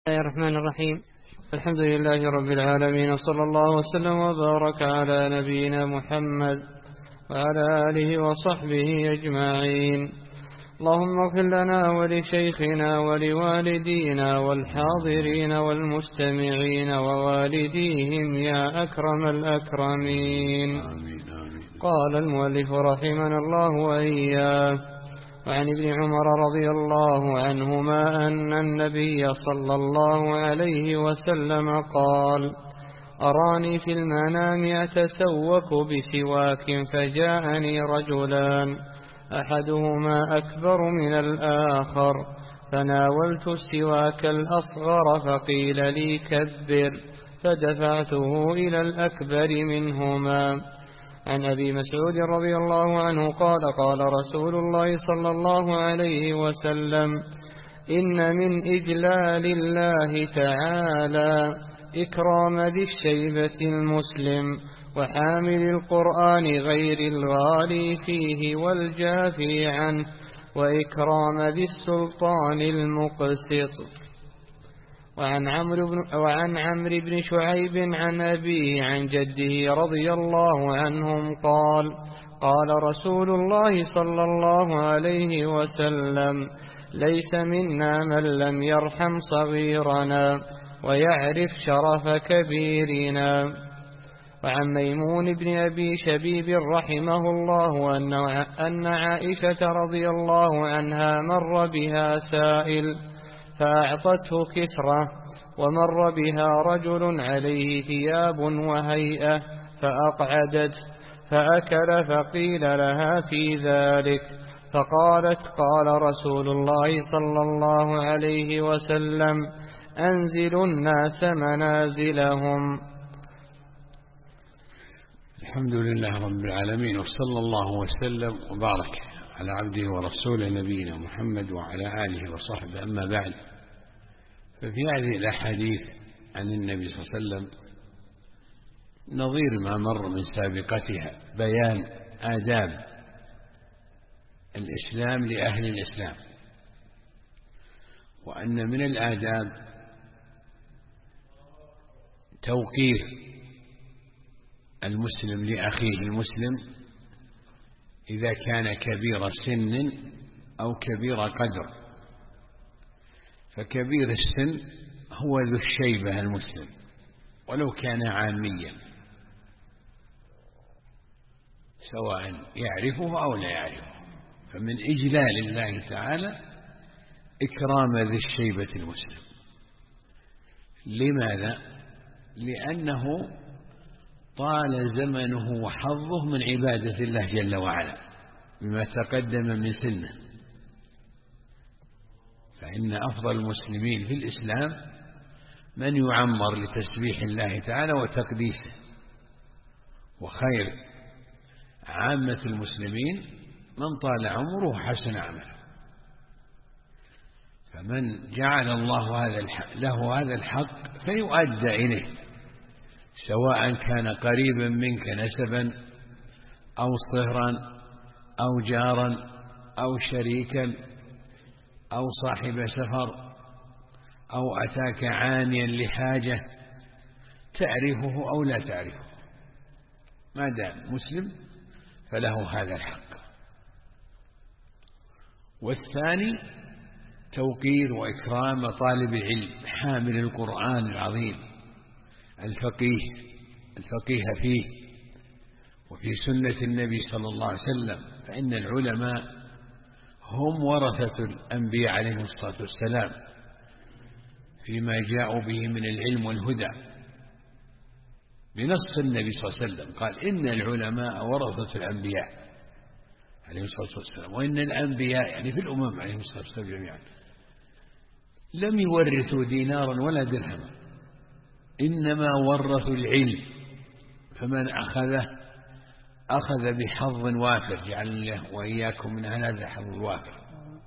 الله الرحمن الرحيم. الحمد لله رب العالمين، وصلى الله وسلم وبارك على نبينا محمد وعلى آله وصحبه أجمعين. اللهم اغفر لنا ولشيخنا ولوالدينا والحاضرين والمستمعين ووالديهم يا أكرم الأكرمين. قال المؤلف رحمنا الله وإياه: وعن ابن عمر رضي الله عنهما أن النبي صلى الله عليه وسلم قال: أراني في المنام أتسوك بسواك، فجاءني رجلان أحدهما أكبر من الآخر، فناولت السواك الأصغر فقيل لي كبر، فدفعته إلى الأكبر منهما. عن أبي مسعود رضي الله عنه قال: قال رسول الله صلى الله عليه وسلم: إن من إجلال الله تعالى إكرام ذي الشيبة المسلم وحامل القرآن غير الغالي فيه والجافي عنه، وإكرام ذي السلطان المقسط. وعن عمرو بن شعيب عن أبيه عن جده رضي الله عنهم قال: قال رسول الله صلى الله عليه وسلم: ليس منا من لم يرحم صغيرنا ويعرف شرف كبيرنا. وعن ميمون بن أبي شبيب رحمه الله أن عائشة رضي الله عنها مر بها سائل فأعطته كسرة، ومر بها رجل عليه ثياب وهيئة فأقعدته فأكل، فقيل لها في ذلك فقالت: قال رسول الله صلى الله عليه وسلم: أنزلوا الناس منازلهم. الحمد لله رب العالمين، وصلى الله وسلم وبارك على عبده ورسوله نبينا محمد وعلى آله وصحبه. أما بعد، ففي هذه الأحاديث عن النبي صلى الله عليه وسلم نظير ما مر من سابقتها، بيان آداب الإسلام لأهل الإسلام، وأن من الآداب توقير المسلم لأخيه المسلم إذا كان كبير سن أو كبير قدر. فكبير السن هو ذو الشيبة المسلم ولو كان عاميا، سواء يعرفه أو لا يعرفه. فمن إجلال الله تعالى إكرام ذي الشيبة المسلم. لماذا؟ لأنه طال زمنه وحظه من عبادة الله جل وعلا بما تقدم من سنه. فإن أفضل المسلمين في الإسلام من يعمر لتسبيح الله تعالى وتقديسه، وخير عامة المسلمين من طال عمره وحسن عمله. فمن جعل الله له هذا الحق فيؤدى إليه، سواء كان قريبا منك نسبا أو صهرا أو جارا أو شريكا أو صاحب سفر أو أتاك عانيا لحاجة تعرفه أو لا تعرفه، ما دام مسلم فله هذا الحق. والثاني توقير وإكرام طالب العلم حامل القرآن العظيم الفقيه فيه وفي سنة النبي صلى الله عليه وسلم. فإن العلماء هم ورثة الأنبياء عليهم الصلاة والسلام فيما جاءوا به من العلم والهدى، بنص النبي صلى الله عليه وسلم قال: إن العلماء ورثة الأنبياء عليهم الصلاة والسلام. وإن الأنبياء يعني في الأمم عليهم الصلاة والسلام جميعا لم يورثوا دينارا ولا درهما، إنما ورثوا العلم، فمن أخذه أخذ بحظ وافر، جعل الله وإياكم من هذا الحظ الوافر.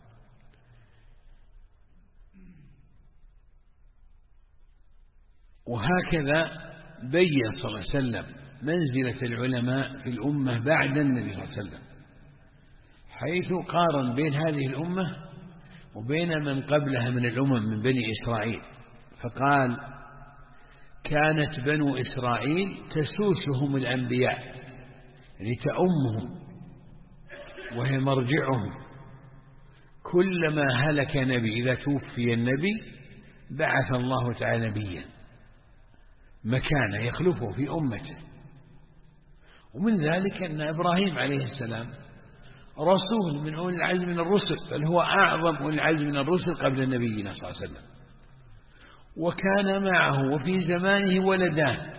وهكذا بين صلى الله عليه وسلم منزلة العلماء في الأمة بعد النبي صلى الله عليه وسلم، حيث قارن بين هذه الأمة وبين من قبلها من الأمم من بني إسرائيل، فقال كانت بنو إسرائيل تسوسهم الأنبياء، يعني تأمهم وهي مرجعهم. كلما هلك نبي، إذا توفي النبي بعث الله تعالى نبيا مكانه يخلفه في أمته. ومن ذلك أن إبراهيم عليه السلام رسول من أولي العزم من الرسل، بل هو أعظم أولي العزم من الرسل قبل نبينا صلى الله عليه وسلم. وكان معه وفي زمانه ولدان،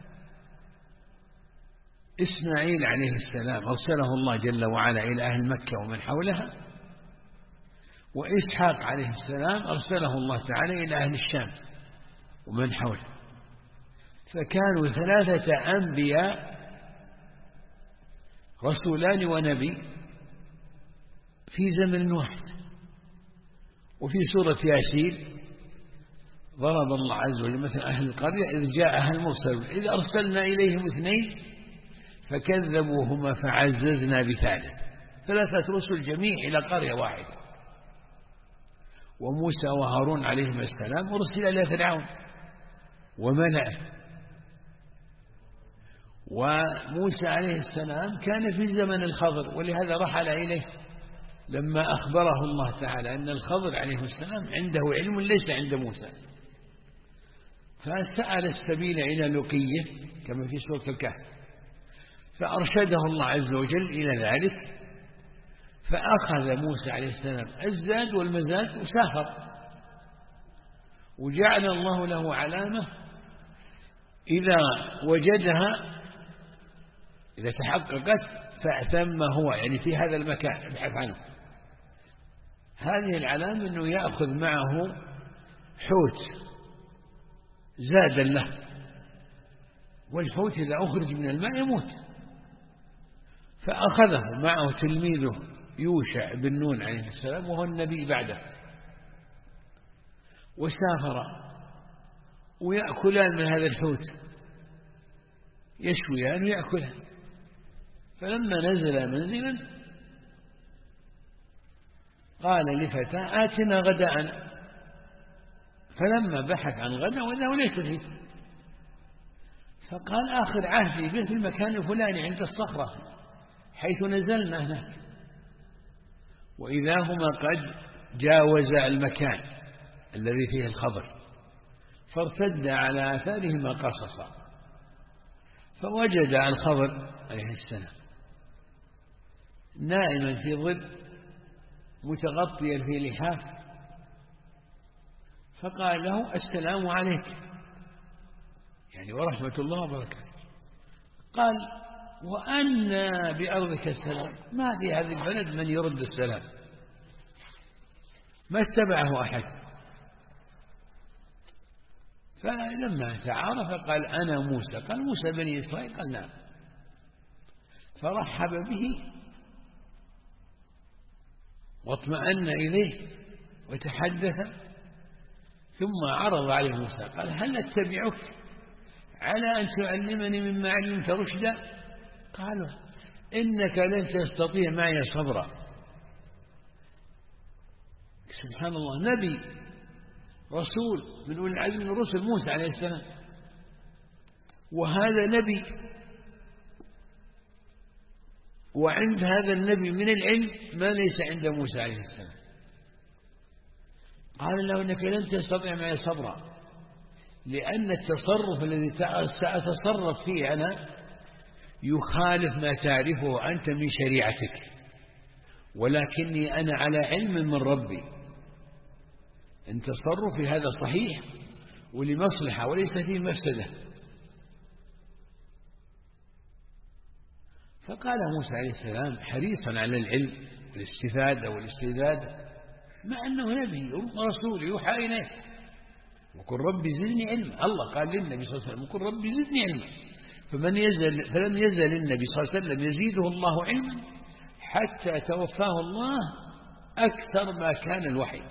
إسماعيل عليه السلام أرسله الله جل وعلا إلى أهل مكة ومن حولها، وإسحاق عليه السلام أرسله الله تعالى إلى أهل الشام ومن حوله. فكانوا 3 أنبياء، رسولان ونبي في زمن واحد. وفي سورة ياسين ضرب الله عز وجل مثل أهل القرية إذ جاءها المرسلون إذ أرسلنا إليهم 2 فكذبوهما فعززنا ب3. 3 رسل جميع إلى قرية واحدة. وموسى وهارون عليهما السلام أرسل إلى فرعون وملئه. وموسى عليه السلام كان في زمن الخضر، ولهذا رحل إليه لما أخبره الله تعالى أن الخضر عليه السلام عنده علم ليس عند موسى، فسأل السبيل إلى لقيه كما في سورة الكهف، فأرشده الله عز وجل إلى ذلك. فأخذ موسى عليه السلام الزاد والمزاد وسافر، وجعل الله له علامة إذا وجدها، إذا تحققت فثم هو، يعني في هذا المكان ابحث عنه. هذه العلامة أنه يأخذ معه حوت زادا له، والحوت إذا أخرج من الماء يموت. فأخذه معه تلميذه يوشع بن نون عليه السلام وهو النبي بعده، وسافر ويأكلان من هذا الحوت، يشويان ويأكلان. فلما نزل منزلا قال لفتى آتنا غداءنا، فلما بحث عن غدا وإنه ليس فيه، فقال آخر عهدي به في المكان الفلاني عند الصخرة حيث نزلنا هناك. وإذا هما قد جاوز المكان الذي فيه الخضر، فارتد على آثارهما قصصا، فوجد الخضر عليه السلام نائما في ظل متغطيا في لحاف، فقال له السلام عليك، يعني ورحمة الله وبركاته. قال وأنا بأرضك السلام، ما في هذه البلد من يرد السلام، ما اتبعه أحد. فلما تعارف قال أنا موسى، قال موسى بني إسرائيل، قال نعم. فرحب به واطمأن إليه وتحدث، ثم عرض عليه موسى قال هل أتبعك على أن تعلمني مما علمت رشدا؟ قالوا إنك لن تستطيع معي صبرا. سبحان الله، نبي رسول من أولي العزم من الرسل موسى عليه السلام، وهذا نبي، وعند هذا النبي من العلم ما ليس عند موسى عليه السلام. قال له إنك لن تستطيع معي صبرا، لأن التصرف الذي سأتصرف فيه أنا يخالف ما تعرفه أنت من شريعتك، ولكني أنا على علم من ربي إن تصرفي هذا صحيح ولمصلحة وليس فيه مفسدة. فقال موسى عليه السلام حريصا على العلم والاستفادة والاستزادة، مع أنه نبي ورسول يوحى إليه، وقل ربي زدني علما. الله قال للنبي صلى الله عليه وسلم وقل ربي زدني علما. فلم يزل النبي صلى الله عليه وسلم يزيده الله علما حتى توفاه الله أكثر ما كان الوحي،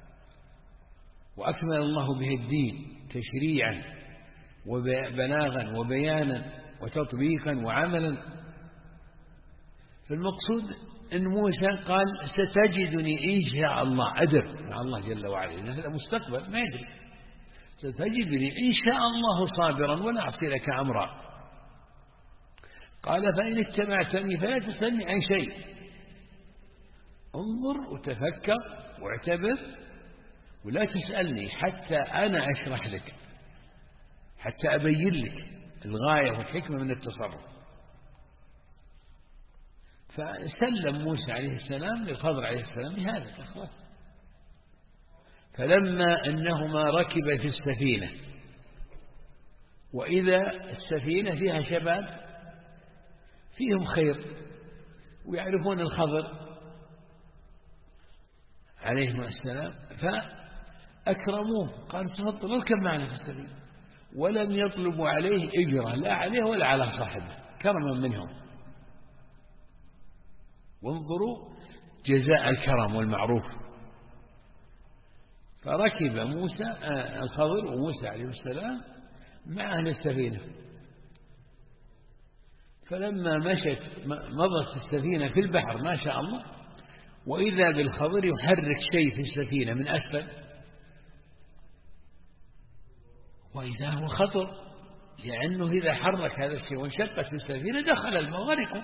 وأكمل الله به الدين تشريعا وبلاغا وبيانا وتطبيقا وعملا. فالمقصود أن موسى قال ستجدني إن شاء الله أدر مع الله جل وعلا، لأن هذا مستقبل ما يدري، ستجدني إن شاء الله صابرا ولا أعصي لك أمرا. قال فإن اتبعتني فلا تسألني عن شيء. انظر وتفكر واعتبر ولا تسألني حتى أنا أشرح لك، حتى أبين لك الغاية والحكمة من التصرف. فسلم موسى عليه السلام للخضر عليه السلام بهذا الإخلاص. فلما أنهما ركبا في السفينة وإذا السفينة فيها شباب فيهم خير ويعرفون الخضر عليه السلام فأكرموه، قالوا تفضل اركب معنا في السفينة، ولم يطلبوا عليه إجرة لا عليه ولا على صاحبه، كرما منهم. وانظروا جزاء الكرم والمعروف. فركب موسى الخضر وموسى عليه السلام مع أهل السفينة. فلما مضت السفينة في البحر ما شاء الله، وإذا بالخضر يحرك شيء في السفينة من أسفل، وإذا هو خطر، لأنه إذا حرك هذا الشيء وانشقت السفينة دخل الماء غرقوا.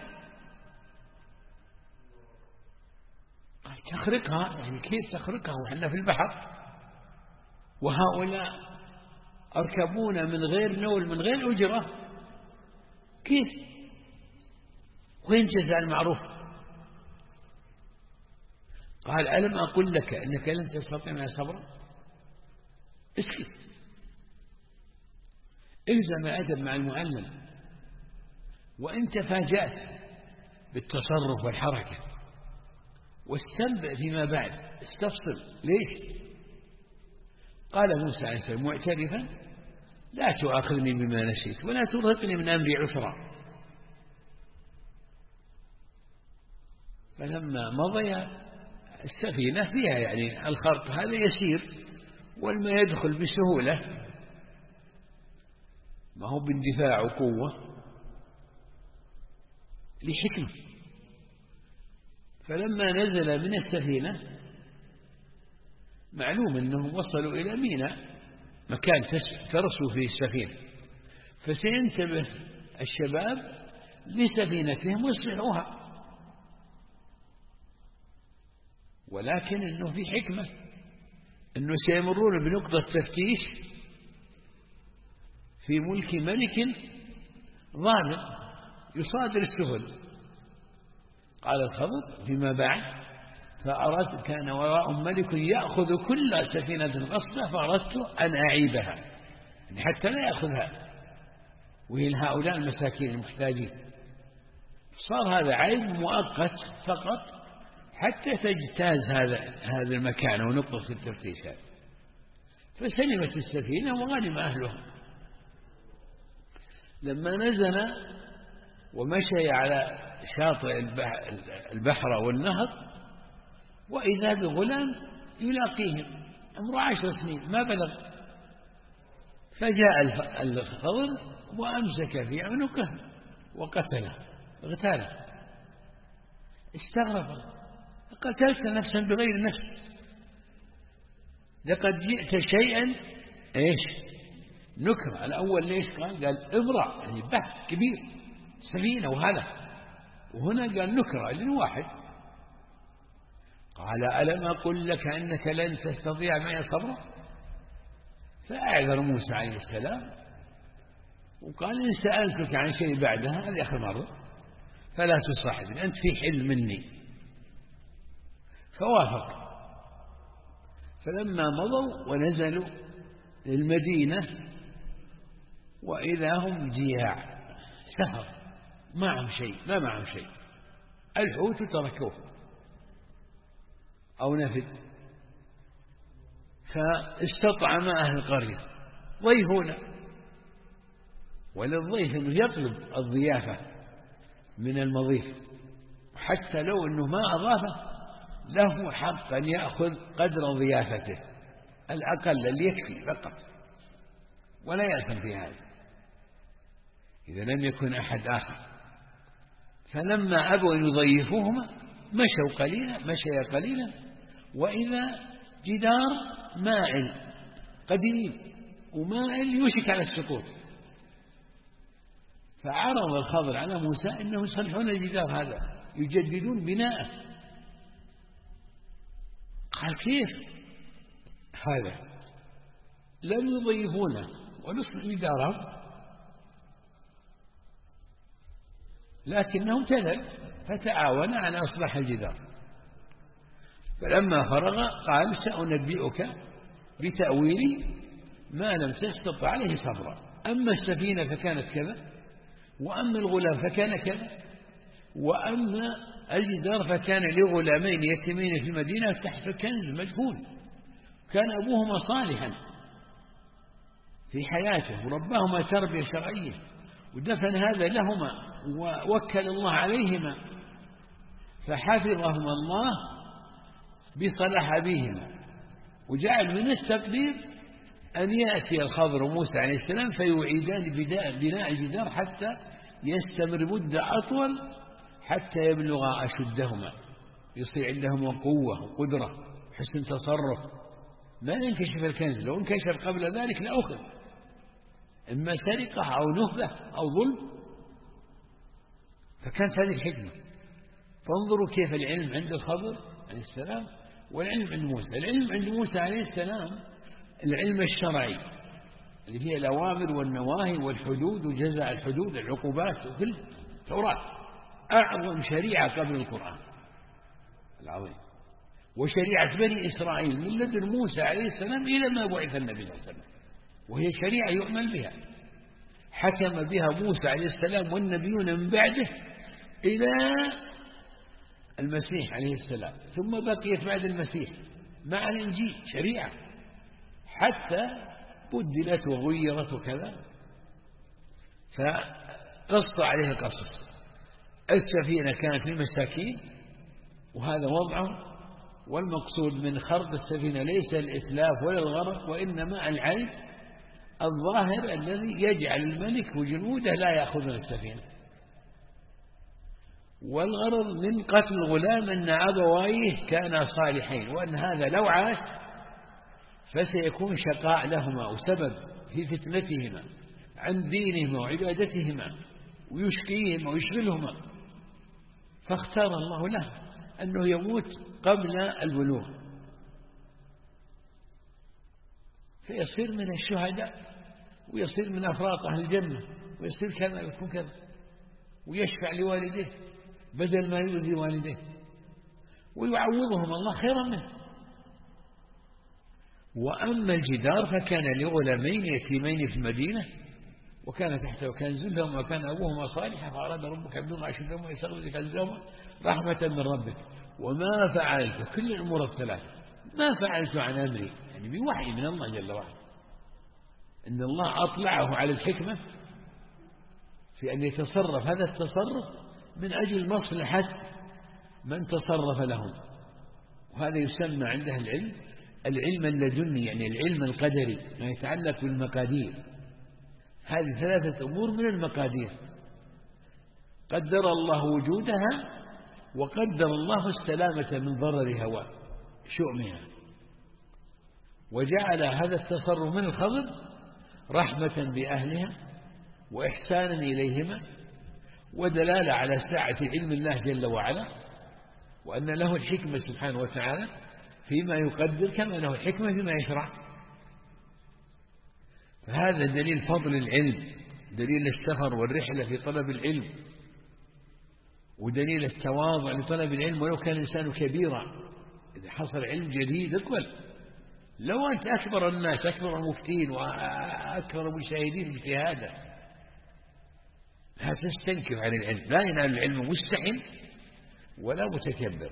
قال تخرقها، يعني كيف تخرقها وحنا في البحر وهؤلاء أركبون من غير نول من غير أجرة، كيف؟ وين جزاء المعروف؟ قال ألم أقل لك إنك لن تستطيع معي صبرا؟ اسكت، الزم الأدب مع المعلم. وإن تفاجأت بالتصرف والحركة واستنبئ فيما بعد، استفصل ليش؟ قال موسى عليه السلام معترفا لا تؤاخذني بما نسيت ولا ترهقني من أمري عسرا. فلما مضي السفينة فيها يعني الخرق هذا يسير والما يدخل بسهولة، ما هو باندفاع وقوة، لحكمة. فلما نزل من السفينة معلوم أنهم وصلوا إلى ميناء، مكان ترسوا فيه السفينة، فسينتبه الشباب لسفينتهم ويصلحوها. ولكن أنه في حكمة، أنه سيمرون بنقطة تفتيش في ملك ملك ظالم يصادر السهل. قال الخضر فيما بعد فأردت كان وراءهم ملك يأخذ كل سفينة غصبا فأردت أن أعيبها، يعني حتى لا يأخذها وهي هؤلاء المساكين المحتاجين. صار هذا عيب مؤقت فقط حتى تجتاز هذا المكان ونقطة التفتيش هذا. فسلمت السفينة وغنم أهلها. لما نزل ومشي على شاطئ البحر والنهر وإذا بغلام يلاقيهم عمره 10 سنين ما بلغ، فجاء الخضر وأمسك في عنقه وقتله اغتاله. استغرب، قتلت نفسا بغير نفس، لقد جئت شيئا ايش نكرة. الأول ليش قال إبرة يعني بحث كبير سفينة وهذا، وهنا قال نكرة للواحد. قال ألم أقل لك أنك لن تستطيع معي صبرا؟ فأعذر موسى عليه السلام وقال إن سألتك عن شيء بعدها هذه آخر مرة فلا تصاحبني، أنت في حل مني. فوافق. فلما مضوا ونزلوا للمدينة وإذا هم جياع سفر معهم شيء ما معهم شيء، الحوت تركوه أو نفد. فاستطعم أهل القرية ضيفونا، وللضيف أنه يطلب الضيافة من المضيف، حتى لو أنه ما أضافه له حق أن يأخذ قدر ضيافته الأقل اللي يكفي فقط، ولا يأثم في هذا إذا لم يكن أحد آخر. فلما أبوا أن يضيفوهما مشي قليلا وإذا جدار مائل قديم ومائل يوشك على السقوط. فعرض الخضر على موسى أنه يصلحون الجدار هذا، يجددون بناءه. قال كيف هذا؟ لم يضيفونه ونصلح جدارهم، لكنهم تذل فتعاون على إصلاح الجدار. فلما فرغ قال سأنبئك بتأويل ما لم تستطع عليه صبرا. أما السفينة فكانت كذا، وأما الغلام فكان كذا، وأما الجدار فكان لغلامين يتيمين في المدينة تحت كنز مجهول، كان أبوهما صالحا في حياته ورباهما تربية شرعية، ودفن هذا لهما ووكل الله عليهما، فحفظهما الله بصلاح أبيهما. وجعل من التقدير أن يأتي الخضر وموسى عليه السلام فيعيدان بناء الجدار حتى يستمر مدة أطول، حتى يبلغ أشدهما، يصير عندهما قوة وقدرة حسن تصرف، ما ينكشف الكنز. لو انكشف قبل ذلك لأخذ إما سرقة أو نهبة أو ظلم. فكانت هذه الحكمة. فانظروا كيف العلم عند الخضر عليه السلام والعلم عند موسى. العلم عند موسى عليه السلام العلم الشرعي اللي هي الأوامر والنواهي والحدود وجزاء الحدود العقوبات وكل التوراة، أعظم شريعة قبل القرآن العظيم، وشريعة بني إسرائيل من لدن موسى عليه السلام إلى ما بعث النبي صلى الله عليه وسلم، وهي شريعة يؤمن بها. حكم بها موسى عليه السلام والنبيون من بعده إلى المسيح عليه السلام، ثم بقيت بعد المسيح مع الإنجيل شريعة حتى بدلت وغيرت وكذا. فقص عليها قصص. السفينة كانت للمساكين وهذا وضعه، والمقصود من خرق السفينة ليس الإتلاف ولا الغرق، وإنما العيب الظاهر الذي يجعل الملك وجنوده لا يأخذون السفينة. والغرض من قتل الغلام أن أبويه كانا صالحين، وأن هذا لو عاش فسيكون شقاء لهما وسبب في فتنتهما عن دينهما وعبادتهما ويشقيهما ويشغلهما. فاختار الله له أنه يموت قبل البلوغ فيصير من الشهداء ويصير من أفراط أهل الجنة ويصير كذا ويكون كذا، ويشفع لوالديه بدل ما يؤذي والديه، ويعوضهم الله خيرا منه. وأما الجدار فكان لغلامين يتيمين في المدينة وكان تحته كنز لهما وكان أبوهما صالحا فأراد ربك أن يبلغ أشدهما ويستغفر كنزهما رحمة من ربك وما فعلت، كل الأمور الثلاثة ما فعلت عن أمري، يعني بوحي من الله جل وعلا، إن الله أطلعه على الحكمة في أن يتصرف هذا التصرف من أجل مصلحة من تصرف لهم. وهذا يسمى عندها العلم اللدني، يعني العلم القدري ما يتعلق بالمقادير. هذه ثلاثة أمور من المقادير، قدر الله وجودها وقدر الله السلامة من ضررها وشؤمها، وجعل هذا التصرف من الخضر رحمة بأهلها وإحسانا إليهما ودلالة على سعة علم الله جل وعلا، وأن له الحكمة سبحانه وتعالى فيما يقدر كما له الحكمة فيما يشرع. فهذا دليل فضل العلم، دليل السفر والرحلة في طلب العلم، ودليل التواضع لطلب العلم ولو كان الإنسان كبيرا. إذا حصل علم جديد اقبل، لو أنت أكبر الناس أكبر المفتين وأكبر المشاهدين اجتهادا لا تستنكر عن العلم، لا ينال العلم مستحن ولا متكبر.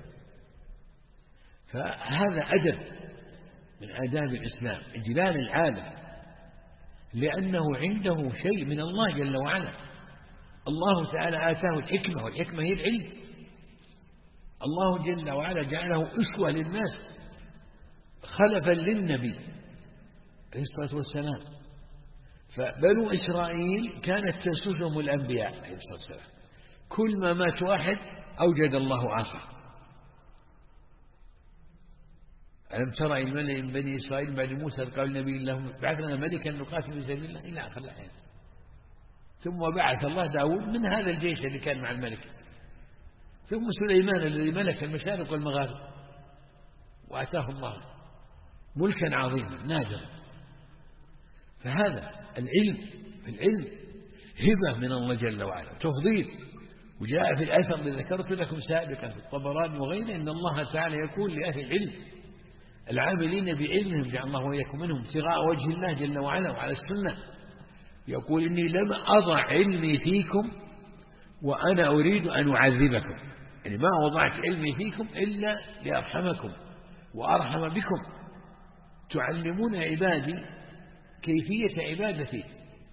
فهذا أدب من آداب الإسلام، إجلال العالم لأنه عنده شيء من الله جل وعلا. الله تعالى آتاه الحكمة، والحكمة هي العلم. الله جل وعلا جعله أسوة للناس خلفا للنبي عليه الصلاة والسلام. فبنو إسرائيل كانت تسوسهم الأنبياء عليه الصلاة والسلام، كل ما مات واحد أوجد الله آخر. ألم ترى الملأ من بني إسرائيل بعد موسى قال النبي الله بعث لنا ملكا نقاتل في سبيل الله إلى آخر الآيات. ثم بعث الله داود من هذا الجيش اللي كان مع الملك، ثم سليمان الذي ملك المشارق والمغارب، وأتاه الله ملكا عظيما نادرا. فهذا العلم هبة من الله جل وعلا، تفضيل. وجاء في الأثر الذي ذكرت لكم سابقا في الطبراني وغيره أن الله تعالى يقول لأهل العلم العاملين بعلمهم جعل الله وإياكم منهم ابتغاء وجه الله جل وعلا وعلى السنة، يقول إني لم أضع علمي فيكم وأنا أريد أن أعذبكم، يعني ما وضعت علمي فيكم إلا لأرحمكم وأرحم بكم، تعلمون عبادي كيفية عبادتي،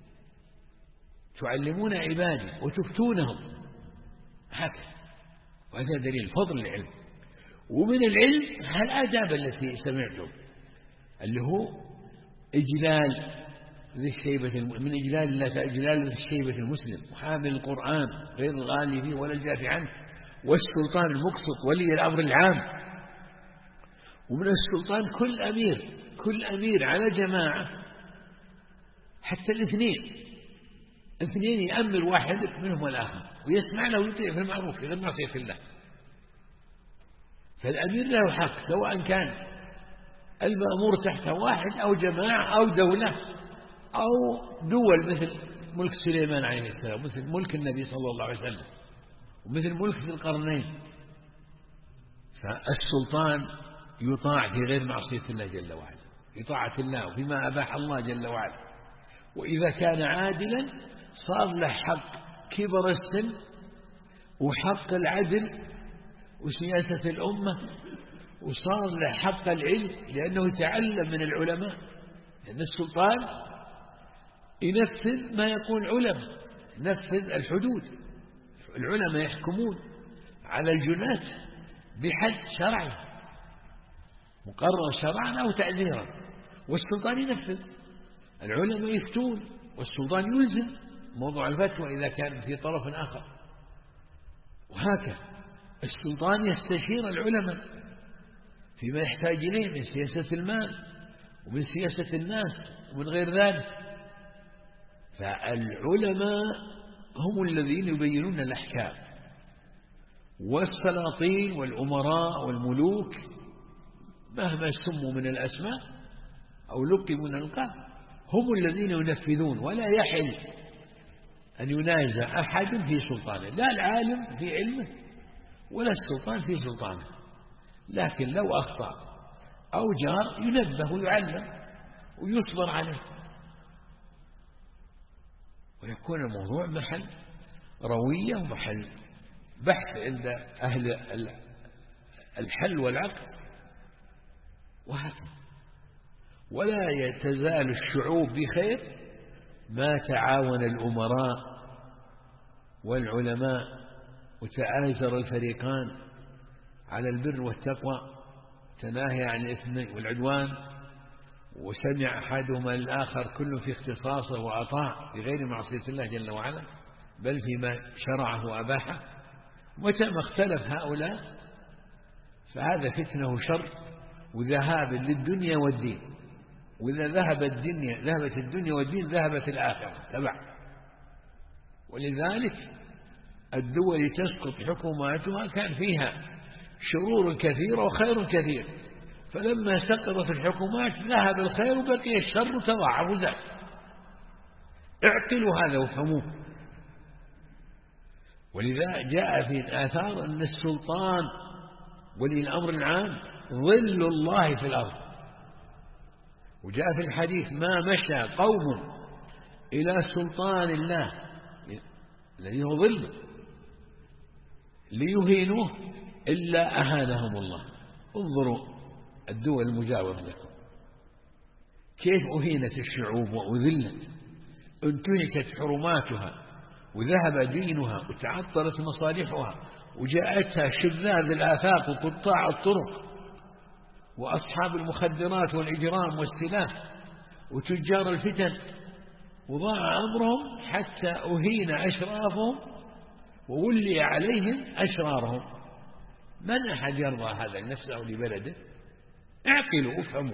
تعلمون عبادي وتفتونهم هكذا. وهذا دليل فضل العلم. ومن العلم الآداب التي سمعتم اللي هو إجلال ذي الشيبة، من إجلال الله إجلال ذي الشيبة المسلم وحامل القرآن غير الغالي فيه ولا الجافي عنه، والسلطان المقسط ولي الأمر العام. ومن السلطان كل أمير على جماعة، حتى الاثنين يأمر واحد منهم الآخر ويسمع له ويطيع في المعروف غير معصية الله. فالأمير له حق سواء كان المأمور تحت واحد أو جماعة أو دولة أو دول، مثل ملك سليمان عليه السلام، مثل ملك النبي صلى الله عليه وسلم، ومثل ملك ذي القرنين. فالسلطان يطاع في غير معصية الله جل وعلا، بطاعة الله وفيما أباح الله جل وعلا. وإذا كان عادلا صار له حق كبر السن وحق العدل وسياسة الأمة، وصار له حق العلم لأنه يتعلم من العلماء، لأن السلطان ينفذ ما يقول العلماء، ينفذ الحدود. العلماء يحكمون على الجنات بحد شرعي مقرر شرعا أو تعذيرا، والسلطان ينفذ. العلماء يفتون والسلطان يلزم موضوع الفتوى إذا كان في طرف آخر. وهكذا السلطان يستشير العلماء فيما يحتاج إليه من سياسة المال ومن سياسة الناس ومن غير ذلك. فالعلماء هم الذين يبينون الأحكام، والسلاطين والأمراء والملوك مهما سموا من الأسماء أو لقبوا من الألقاب هم الذين ينفذون. ولا يحل أن ينازع أحد في سلطانه، لا العالم في علمه ولا السلطان في سلطانه، لكن لو أخطأ أو جار ينبه ويعلم ويصبر عليه، ويكون الموضوع محل روية ومحل بحث عند أهل الحل والعقل. وهكذا ولا تزال الشعوب بخير ما تعاون الأمراء والعلماء وتآزر الفريقان على البر والتقوى، تناهي عن الإثم والعدوان، وسمع أحدهما الآخر كل في اختصاصه وأطاع بغير معصية الله جل وعلا بل فيما شرعه وأباحه. متى ما اختلف هؤلاء فهذا فتنه شر وذهاب للدنيا والدين، وإذا ذهبت الدنيا والدين ذهبت الآخرة تبع. ولذلك الدول تسقط حكوماتها كان فيها شرور كثيرة وخير كثير، فلما سقطت الحكومات ذهب الخير وبقي الشر تضاعف وزاد. اعقلوا هذا وفهموه. ولذا جاء في الآثار أن السلطان ولي الأمر العام ظل الله في الأرض. وجاء في الحديث ما مشى قوم إلى سلطان الله الذي هو ظله ليهينوه إلا أهانهم الله. انظروا الدول المجاورة لكم كيف أهينت الشعوب وأذلت، انتهكت حرماتها وذهب دينها وتعطلت مصالحها، وجاءتها شذاذ الآفاق وقطاع الطرق وأصحاب المخدرات والإجرام والسلاح وتجار الفتن، وضاع أمرهم حتى أهين أشرافهم وولي عليهم أشرارهم. من أحد يرضى هذا لنفسه أو لبلده؟ اعقلوا افهموا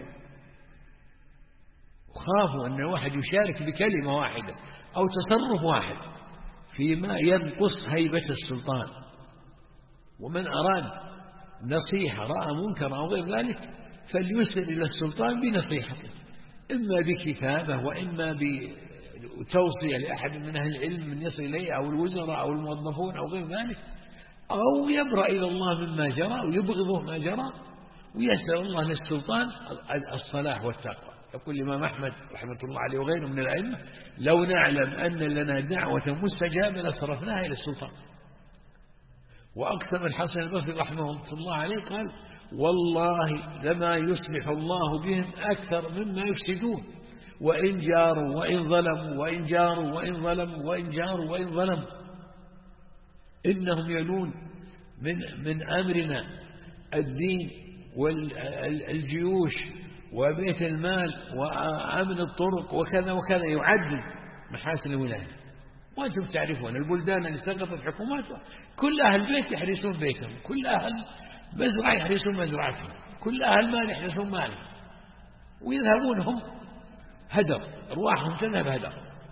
وخافوا أن الواحد يشارك بكلمة واحدة أو تصرف واحد فيما ينقص هيبة السلطان. ومن أراد نصيحة رأى منكر أو غير ذلك فليسر إلى السلطان بنصيحته، إما بكتابة وإما بتوصية لأحد من أهل العلم من يصل إليه أو الوزراء أو الموظفون أو غير ذلك، أو يبرأ إلى الله مما جرى ويبغضه ما جرى ويسأل الله للسلطان الصلاح والتقوى. يقول الإمام أحمد رحمة الله عليه وغيره من الأئمة: لو نعلم أن لنا دعوة مستجابة لصرفناها إلى السلطان. وأكثر الحسن البصري رحمه الله عليه قال: والله لما يصلح الله بهم أكثر مما يفسدون، وإن جاروا وإن ظلموا وإن جاروا وإن ظلموا وإن جاروا وإن ظلموا، إنهم يلون من أمرنا الدين والجيوش وبيت المال وأمن الطرق وكذا وكذا، يعدد محاسن الولاية. وأنتم تعرفون البلدان اللي سقطت حكوماتها كل أهل بيت يحرسون بيتهم، كل أهل مزرعة يحرسون مزرعتهم، كل أهل مال يحرسون مالهم، ويذهبون هم هدر، أرواحهم تذهب هدر.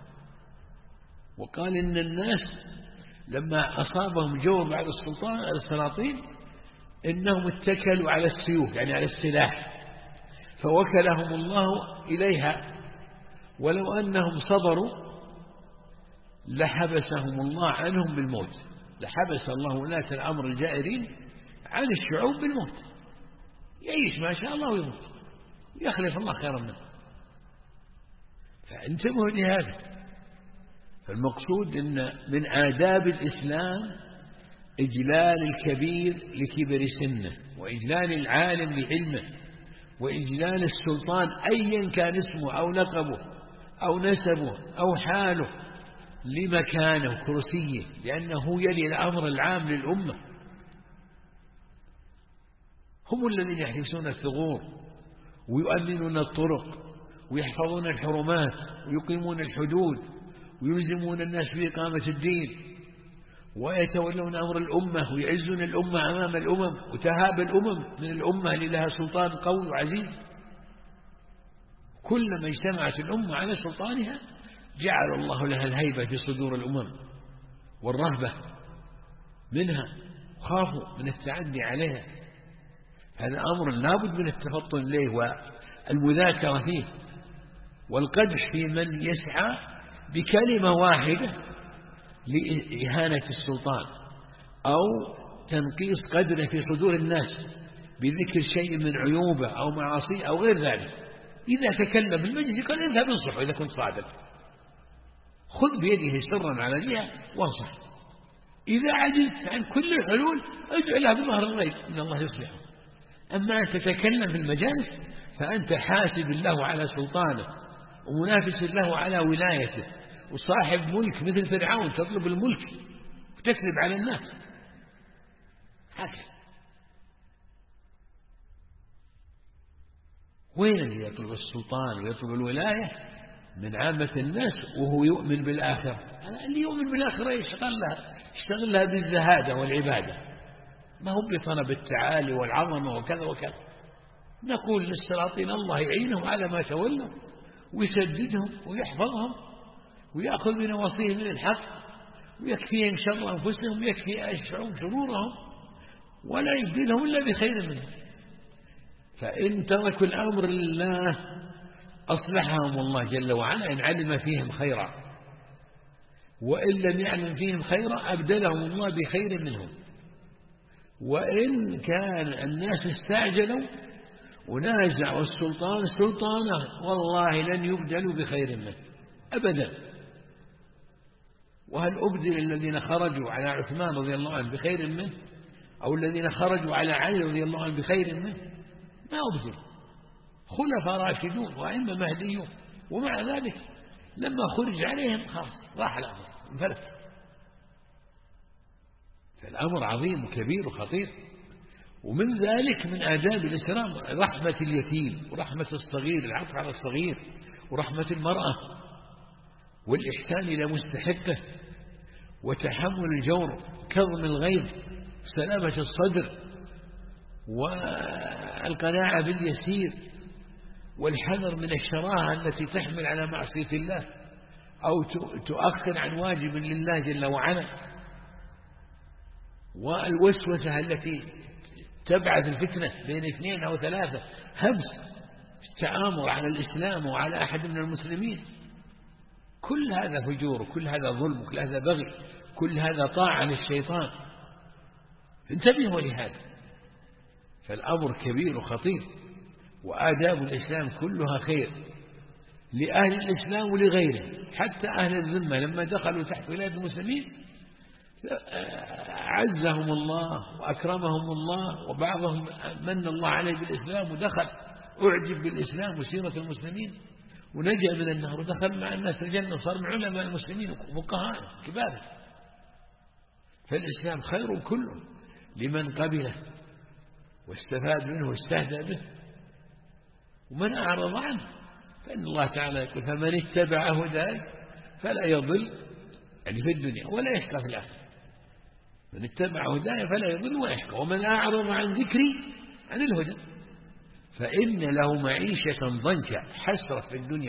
وقال إن الناس لما أصابهم جور بعد السلاطين إنهم اتكلوا على السيوف، يعني على السلاح، فوكلهم الله إليها، ولو أنهم صبروا لحبسهم الله عنهم بالموت، لحبس الله ولاة الأمر الجائرين عن الشعوب بالموت، يعيش ما شاء الله ويموت يخلف الله خيرا منه. فانتبهوا لهذا. فالمقصود إن من آداب الإسلام إجلال الكبير لكبر سنه، وإجلال العالم لعلمه، وإجلال السلطان أيا كان اسمه أو لقبه أو نسبه أو حاله لمكانه وكرسيه، لأنه يلي الأمر العام للأمة. هم الذين يحرسون الثغور ويؤمنون الطرق ويحفظون الحرمات ويقيمون الحدود ويلزمون الناس بإقامة الدين ويتولون أمر الأمة ويعزون الأمة أمام الأمم، وتهاب الأمم من الأمة اللي لها سلطان قوي وعزيز. كلما اجتمعت الأمة على سلطانها جعل الله لها الهيبة في صدور الأمم والرهبة منها، خافوا من التعدي عليها. هذا أمر لابد من التفطن إليه والمذاكرة فيه، والقدح في من يسعى بكلمة واحدة لإهانة السلطان أو تنقيص قدره في صدور الناس بذكر شيء من عيوبه أو معاصيه أو غير ذلك. إذا تكلم في المجلس قال: اذهب انصحه إذا كنت صادق، خذ بيده سرا على جهة وانصح. إذا عجزت عن كل الحلول ادعو له بظهر الغيب إن الله يصلحه. أما أن تتكلم في المجالس فأنت حاسب الله على سلطانه ومنافس له على ولايته وصاحب ملك مثل فرعون، تطلب الملك وتكذب على الناس. هكذا وين اللي يطلب السلطان ويطلب الولاية من عامة الناس وهو يؤمن بالآخرة؟ اللي يؤمن بالآخرة يشتغل لها بالزهادة والعبادة، ما هو بطلب التعالي والعظمة وكذا وكذا. نقول للسلاطين الله يعينهم على ما تولوا ويسددهم ويحفظهم ويأخذ بنواصيهم من الحق ويكفيهم شر أنفسهم ويكفي أشفعهم شرورهم ولا يبدلهم إلا بخير منهم. فإن تركوا الأمر لله أصلحهم الله جل وعلا إن علم فيهم خيرا، وإن لم يعلم فيهم خيرا أبدلهم الله بخير منهم. وإن كان الناس استعجلوا ونازعوا السلطان سلطانه والله لن يبدلوا بخير منه أبدا. وهل أبدل الذين خرجوا على عثمان رضي الله عنه بخير منه، أو الذين خرجوا على علي رضي الله عنه بخير منه؟ ما أبدل. خلفاء راشدون وأئمة مهديون، ومع ذلك لما خرج عليهم خلاص راح الأمر انفلت. فالأمر عظيم وكبير وخطير. ومن ذلك من آداب الإسلام رحمة اليتيم ورحمة الصغير، العطف على الصغير، ورحمة المرأة، والإحسان إلى مستحقه، وتحمل الجور، كظم الغيظ، سلامة الصدر، وعدم والقناعة باليسير والحذر من الشراهة التي تحمل على معصية الله أو تؤخر عن واجب لله جل وعلا، والوسوسة التي تبعث الفتنة بين 2 أو 3، هبس التآمر على الإسلام وعلى أحد من المسلمين. كل هذا فجور، كل هذا ظلم، كل هذا بغي، كل هذا طاعة للشيطان. انتبهوا لهذا، فالأمر كبير وخطير، وآداب الإسلام كلها خير لأهل الإسلام ولغيره. حتى أهل الذمة لما دخلوا تحت ولاية المسلمين عزهم الله وأكرمهم الله، وبعضهم من الله عليه بالإسلام ودخل أعجب بالإسلام وسيرة المسلمين ونجا من النار ودخل مع الناس الجنة وصار من علماء المسلمين وفقهاء كبار. فالإسلام خير كله لمن قبله واستفاد منه واستهدى به، ومن أعرض عنه فإن الله تعالى يقول: فمن اتبع هداي فلا يضل، يعني في الدنيا، ولا يشقى في الآخرة. من اتبع هداي فلا يضل ولا يشقى، ومن أعرض عن ذكري، عن الهدى، فإن له معيشة ضنكا، حسرة في الدنيا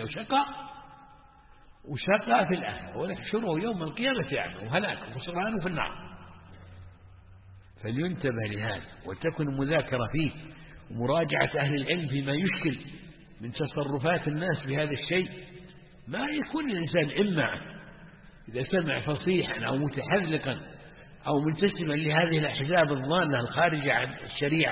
وشقاء في الآخرة، ونحشره يوم القيامة أعمى وهلاك وخسران في النار. فلينتبه لهذا، وتكن المذاكرة فيه ومراجعة أهل العلم فيما يشكل من تصرفات الناس بهذا الشيء. ما يكون الإنسان إما إذا سمع فصيحا أو متحذلقا أو منتسبا لهذه الأحزاب الضالة الخارجة عن الشريعة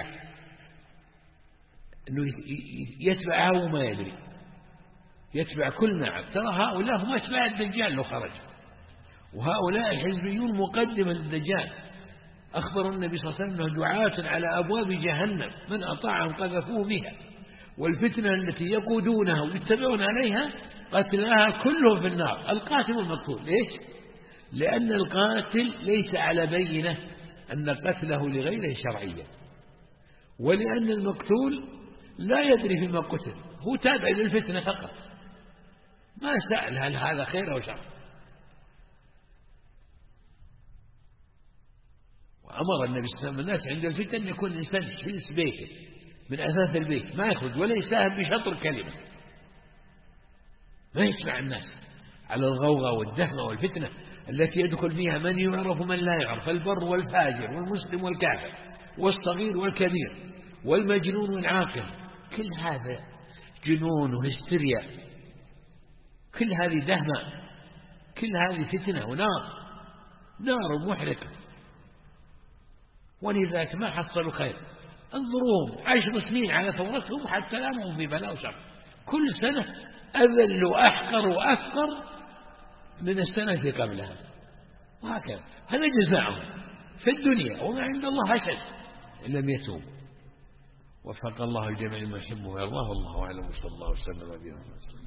أنه يتبعها وما يدري، يتبع كل نعم. ترى هؤلاء هم أتباع الدجال لو خرج، وهؤلاء الحزبيون مقدمة للدجال. أخبر النبي صلى الله عليه وسلم أنه دعاة على أبواب جهنم، من أطاعهم قذفوه بها، والفتنة التي يقودونها ويتبعون عليها قتلاها كلهم في النار، القاتل والمقتول. ليش؟ لأن القاتل ليس على بينة أن قتله لغيره شرعيا، ولأن المقتول لا يدري فيما قتل، هو تابع للفتنة فقط، ما سأل هل هذا خير أو شر. وأمر النبي صلى الله عليه وسلم الناس عند الفتن أن يكون الإنسان حلس بيته من أساس البيت، ما يخرج ولا يساهم بشطر كلمة، ما يسمع الناس على الغوغاء والدهمة والفتنة التي يدخل فيها من يعرف ومن لا يعرف، البر والفاجر والمسلم والكافر والصغير والكبير والمجنون والعاقل. كل هذا جنون وهستيريا، كل هذه دهمة، كل هذه فتنة ونار، نار محرقة. ولذلك ما حصلوا خير. انظروهم 10 سنين على ثورتهم حتى الآن هم في بلاء وشر، كل سنة أذل وأحقر وأفقر من السنة التي قبلها، وهكذا. هذا جزاؤهم في الدنيا، وما عند الله أشد إن لم يتوبوا. وفق الله الجميع لما يحبه ويرضاه، والله أعلم، وصلى الله وسلم على نبينا محمد.